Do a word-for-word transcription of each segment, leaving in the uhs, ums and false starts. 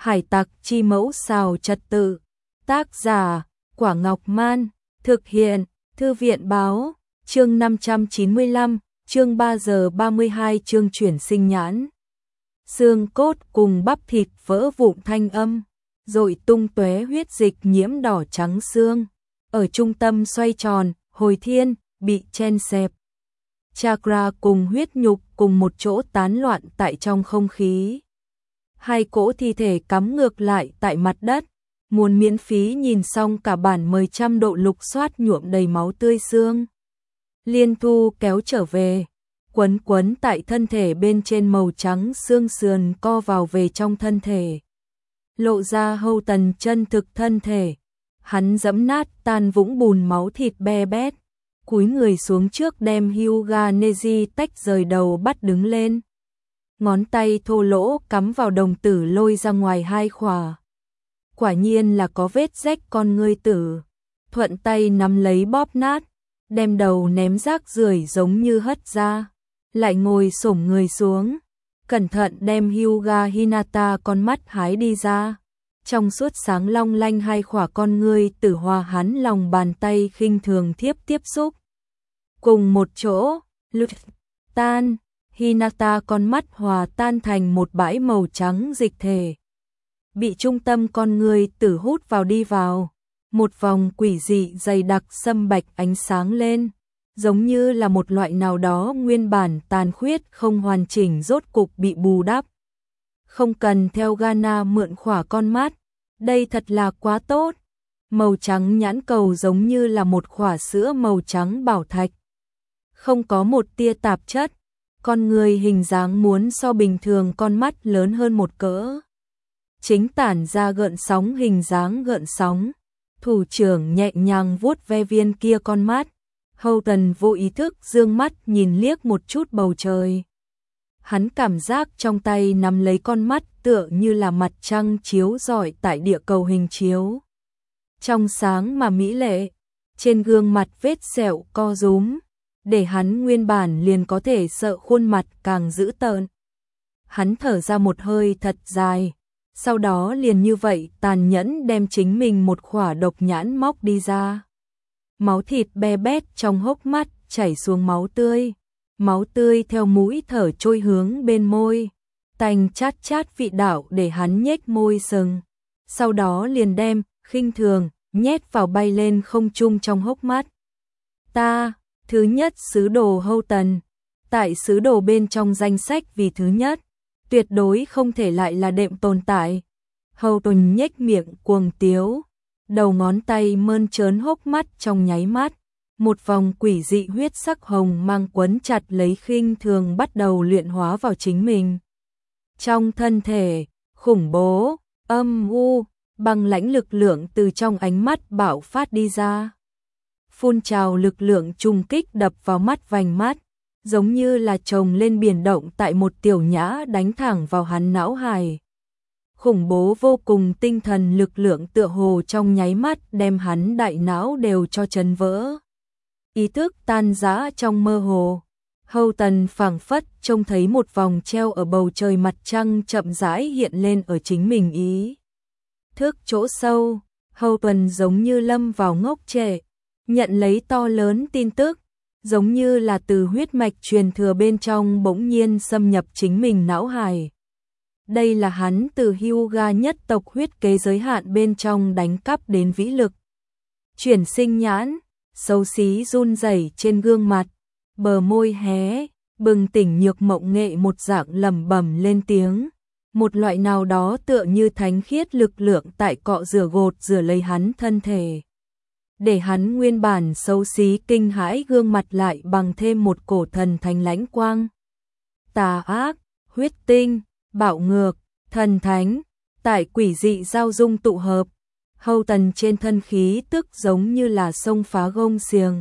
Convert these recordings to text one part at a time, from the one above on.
Hải tặc chi mẫu xào trật tự. Tác giả, Quả Ngọc Man. Thực hiện, Thư viện báo. Chương năm trăm chín mươi lăm, chương ba giờ ba mươi hai, chương chuyển sinh nhãn. Xương cốt cùng bắp thịt vỡ vụn thanh âm, rồi tung tóe huyết dịch nhiễm đỏ trắng xương. Ở trung tâm xoay tròn, hồi thiên, bị chen xẹp. Chakra cùng huyết nhục cùng một chỗ tán loạn tại trong không khí. Hai cỗ thi thể cắm ngược lại tại mặt đất. Muốn miễn phí nhìn xong cả bản mười trăm độ lục soát nhuộm đầy máu tươi xương. Liên Thu kéo trở về, quấn quấn tại thân thể bên trên màu trắng xương sườn co vào về trong thân thể. Lộ ra Hâu Tần chân thực thân thể. Hắn dẫm nát tan vũng bùn máu thịt be bét. Cúi người xuống trước đem Hyuga Neji tách rời đầu bắt đứng lên. Ngón tay thô lỗ cắm vào đồng tử lôi ra ngoài hai khỏa. Quả nhiên là có vết rách con ngươi tử. Thuận tay nắm lấy bóp nát, đem đầu ném rác rưởi giống như hất ra. Lại ngồi xổm người xuống, cẩn thận đem Hyuga Hinata con mắt hái đi ra. Trong suốt sáng long lanh hai khỏa con ngươi tử hòa hắn lòng bàn tay khinh thường thiếp tiếp xúc. Cùng một chỗ, lụt tan, Hinata con mắt hòa tan thành một bãi màu trắng dịch thể. Bị trung tâm con người tử hút vào đi vào, một vòng quỷ dị dày đặc sâm bạch ánh sáng lên, giống như là một loại nào đó nguyên bản tàn khuyết không hoàn chỉnh rốt cục bị bù đắp. Không cần theo Gana mượn khỏa con mắt, đây thật là quá tốt. Màu trắng nhãn cầu giống như là một khỏa sữa màu trắng bảo thạch. Không có một tia tạp chất, con người hình dáng muốn so bình thường con mắt lớn hơn một cỡ. Chính tản ra gợn sóng hình dáng gợn sóng. Thủ trưởng nhẹ nhàng vuốt ve viên kia con mắt. Hâu Tần vô ý thức dương mắt nhìn liếc một chút bầu trời. Hắn cảm giác trong tay nắm lấy con mắt tựa như là mặt trăng chiếu rọi tại địa cầu hình chiếu. Trong sáng mà mỹ lệ, trên gương mặt vết sẹo co rúm, để hắn nguyên bản liền có thể sợ khuôn mặt càng dữ tợn. Hắn thở ra một hơi thật dài. Sau đó liền như vậy tàn nhẫn đem chính mình một khỏa độc nhãn móc đi ra. Máu thịt be bét trong hốc mắt chảy xuống máu tươi. Máu tươi theo mũi thở trôi hướng bên môi. Tanh chát chát vị đạo để hắn nhếch môi sừng. Sau đó liền đem, khinh thường, nhét vào bay lên không trung trong hốc mắt. Ta, thứ nhất sứ đồ Hâu Tần. Tại sứ đồ bên trong danh sách vì thứ nhất. Tuyệt đối không thể lại là đệm tồn tại. Hâu Tần nhếch miệng cuồng tiếu, đầu ngón tay mơn trớn hốc mắt trong nháy mắt, một vòng quỷ dị huyết sắc hồng mang quấn chặt lấy khinh thường bắt đầu luyện hóa vào chính mình. Trong thân thể, khủng bố, âm u, băng lãnh lực lượng từ trong ánh mắt bạo phát đi ra. Phun trào lực lượng trùng kích đập vào mắt vành mắt. Giống như là chồng lên biển động tại một tiểu nhã đánh thẳng vào hắn não hài. Khủng bố vô cùng tinh thần lực lượng tựa hồ trong nháy mắt đem hắn đại não đều cho chấn vỡ. Ý thức tan rã trong mơ hồ. Hâu Tần phảng phất trông thấy một vòng treo ở bầu trời mặt trăng chậm rãi hiện lên ở chính mình ý thức chỗ sâu. Hâu Tần giống như lâm vào ngốc trệ, nhận lấy to lớn tin tức. Giống như là từ huyết mạch truyền thừa bên trong bỗng nhiên xâm nhập chính mình não hài. Đây là hắn từ Hyuga nhất tộc huyết kế giới hạn bên trong đánh cắp đến vĩ lực. Chuyển sinh nhãn, xấu xí run rẩy trên gương mặt, bờ môi hé, bừng tỉnh nhược mộng nghệ một dạng lẩm bẩm lên tiếng. Một loại nào đó tựa như thánh khiết lực lượng tại cọ rửa gột rửa lấy hắn thân thể. Để hắn nguyên bản xấu xí kinh hãi gương mặt lại bằng thêm một cổ thần thánh lãnh quang. Tà ác, huyết tinh, bạo ngược, thần thánh, tại quỷ dị giao dung tụ hợp. Hâu Tần trên thân khí tức giống như là sông phá gông xiềng.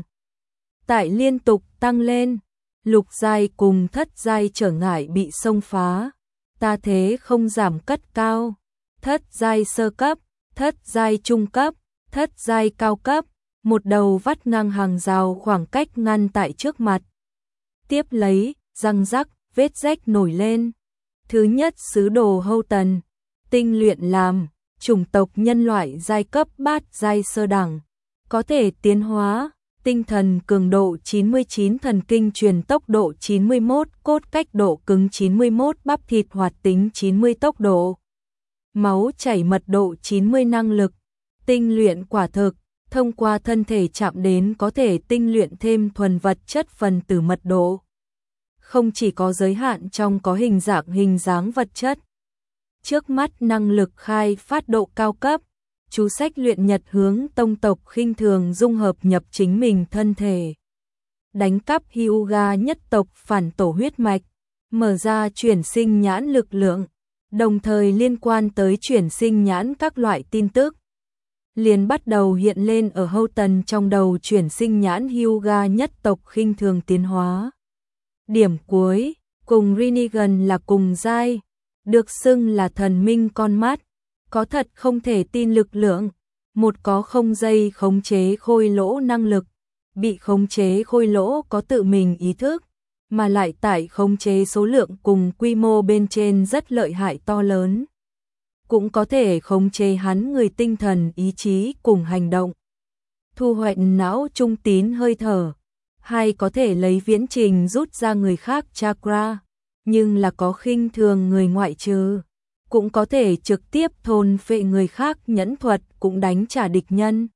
Tại liên tục tăng lên, lục giai cùng thất giai trở ngại bị xông phá. Ta thế không giảm cất cao, thất giai sơ cấp, thất giai trung cấp, thất giai cao cấp. Một đầu vắt ngang hàng rào khoảng cách ngăn tại trước mặt. Tiếp lấy, răng rắc, vết rách nổi lên. Thứ nhất sứ đồ Hâu Tần, tinh luyện làm, chủng tộc nhân loại giai cấp bát giai sơ đẳng, có thể tiến hóa, tinh thần cường độ chín mươi chín, thần kinh truyền tốc độ chín mươi mốt, cốt cách độ cứng chín mươi mốt, bắp thịt hoạt tính chín mươi, tốc độ máu chảy mật độ chín mươi, năng lực tinh luyện quả thực, thông qua thân thể chạm đến có thể tinh luyện thêm thuần vật chất phần tử mật độ. Không chỉ có giới hạn trong có hình dạng hình dáng vật chất. Trước mắt năng lực khai phát độ cao cấp, chú sách luyện nhật hướng tông tộc khinh thường dung hợp nhập chính mình thân thể. Đánh cắp Hyuga nhất tộc phản tổ huyết mạch, mở ra chuyển sinh nhãn lực lượng, đồng thời liên quan tới chuyển sinh nhãn các loại tin tức. Liền bắt đầu hiện lên ở Hâu Tần trong đầu chuyển sinh nhãn Hyuga nhất tộc khinh thường tiến hóa. Điểm cuối, cùng Rinnegan là cùng giai, được xưng là thần minh con mắt, có thật không thể tin lực lượng, một có không dây khống chế khôi lỗ năng lực, bị khống chế khôi lỗ có tự mình ý thức, mà lại tại khống chế số lượng cùng quy mô bên trên rất lợi hại to lớn. Cũng có thể khống chế hắn người tinh thần ý chí cùng hành động. Thu hoạch não trung tín hơi thở, hay có thể lấy viễn trình rút ra người khác chakra, nhưng là có khinh thường người ngoại trừ. Cũng có thể trực tiếp thôn phệ người khác nhẫn thuật cũng đánh trả địch nhân.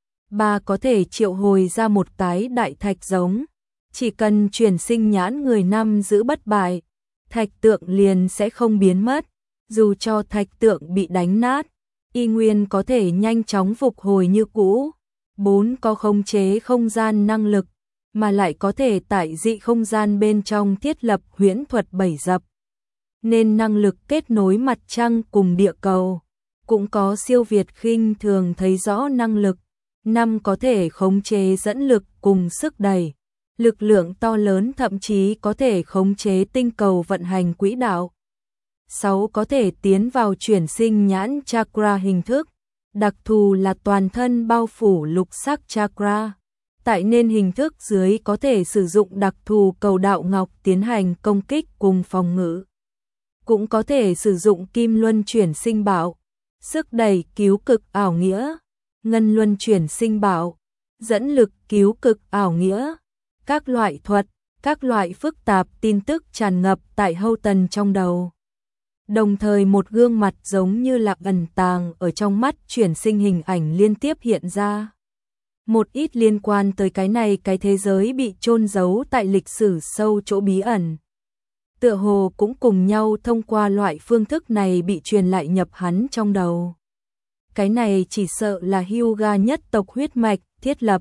Ba có thể triệu hồi ra một cái đại thạch giống. Chỉ cần chuyển sinh nhãn người năm giữ bất bại, thạch tượng liền sẽ không biến mất. Dù cho thạch tượng bị đánh nát, y nguyên có thể nhanh chóng phục hồi như cũ. Bốn có khống chế không gian năng lực, mà lại có thể tại dị không gian bên trong thiết lập huyễn thuật bảy dập. Nên năng lực kết nối mặt trăng cùng địa cầu, cũng có siêu việt khinh thường thấy rõ năng lực. Năm có thể khống chế dẫn lực cùng sức đẩy, lực lượng to lớn thậm chí có thể khống chế tinh cầu vận hành quỹ đạo. Sáu có thể tiến vào chuyển sinh nhãn chakra hình thức, đặc thù là toàn thân bao phủ lục sắc chakra. Tại nên hình thức dưới có thể sử dụng đặc thù cầu đạo ngọc tiến hành công kích cùng phòng ngự. Cũng có thể sử dụng kim luân chuyển sinh bảo, sức đẩy cứu cực ảo nghĩa, ngân luân chuyển sinh bảo, dẫn lực cứu cực ảo nghĩa. Các loại thuật, các loại phức tạp tin tức tràn ngập tại Hâu Tần trong đầu. Đồng thời một gương mặt giống như là ẩn tàng ở trong mắt chuyển sinh hình ảnh liên tiếp hiện ra. Một ít liên quan tới cái này cái thế giới bị chôn giấu tại lịch sử sâu chỗ bí ẩn. Tựa hồ cũng cùng nhau thông qua loại phương thức này bị truyền lại nhập hắn trong đầu. Cái này chỉ sợ là Hyuga nhất tộc huyết mạch thiết lập.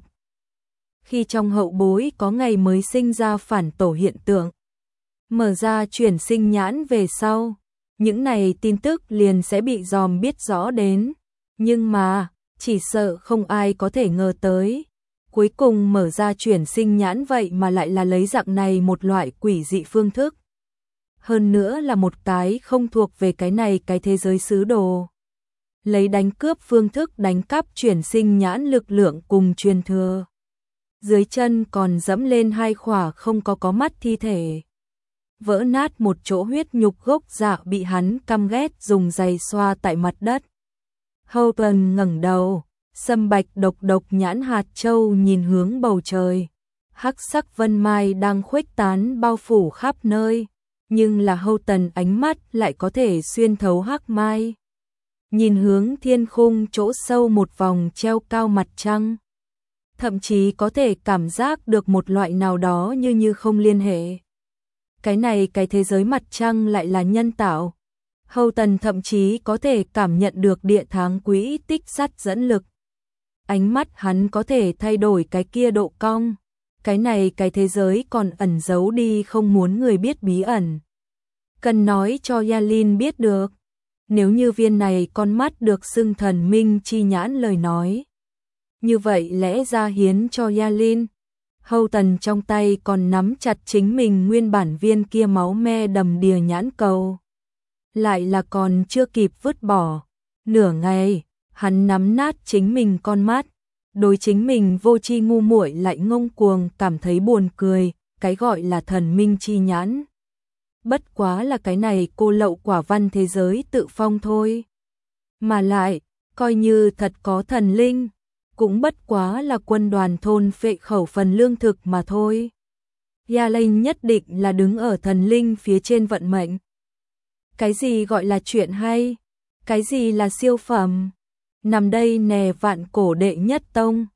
Khi trong hậu bối có ngày mới sinh ra phản tổ hiện tượng, mở ra chuyển sinh nhãn về sau, những này tin tức liền sẽ bị dòm biết rõ đến. Nhưng mà, chỉ sợ không ai có thể ngờ tới. Cuối cùng mở ra chuyển sinh nhãn vậy mà lại là lấy dạng này một loại quỷ dị phương thức. Hơn nữa là một cái không thuộc về cái này cái thế giới sứ đồ. Lấy đánh cướp phương thức đánh cắp chuyển sinh nhãn lực lượng cùng truyền thừa. Dưới chân còn dẫm lên hai khỏa không có có mắt thi thể. Vỡ nát một chỗ huyết nhục gốc dạ bị hắn căm ghét dùng giày xoa tại mặt đất. Hâu Tần ngẩng đầu, sâm bạch độc độc nhãn hạt châu nhìn hướng bầu trời. Hắc sắc vân mai đang khuếch tán bao phủ khắp nơi, nhưng là Hâu Tần ánh mắt lại có thể xuyên thấu hắc mai. Nhìn hướng thiên khung chỗ sâu một vòng treo cao mặt trăng. Thậm chí có thể cảm giác được một loại nào đó như như không liên hệ. Cái này cái thế giới mặt trăng lại là nhân tạo. Hâu Tần thậm chí có thể cảm nhận được địa tháng quỹ tích sắt dẫn lực. Ánh mắt hắn có thể thay đổi cái kia độ cong. Cái này cái thế giới còn ẩn giấu đi không muốn người biết bí ẩn. Cần nói cho Yalin biết được. Nếu như viên này con mắt được xưng thần minh chi nhãn lời nói. Như vậy lẽ ra hiến cho Yalin. Hâu Tần trong tay còn nắm chặt chính mình nguyên bản viên kia máu me đầm đìa nhãn cầu. Lại là còn chưa kịp vứt bỏ. Nửa ngày, hắn nắm nát chính mình con mắt. Đối chính mình vô tri ngu muội lại ngông cuồng cảm thấy buồn cười. Cái gọi là thần minh chi nhãn. bất quá là cái này cô lậu quả văn thế giới tự phong thôi. Mà lại, coi như thật có thần linh, cũng bất quá là quân đoàn thôn phệ khẩu phần lương thực mà thôi. Ya Linh nhất định là đứng ở thần linh phía trên vận mệnh. Cái gì gọi là chuyện hay? Cái gì là siêu phẩm? Nằm đây nè vạn cổ đệ nhất tông.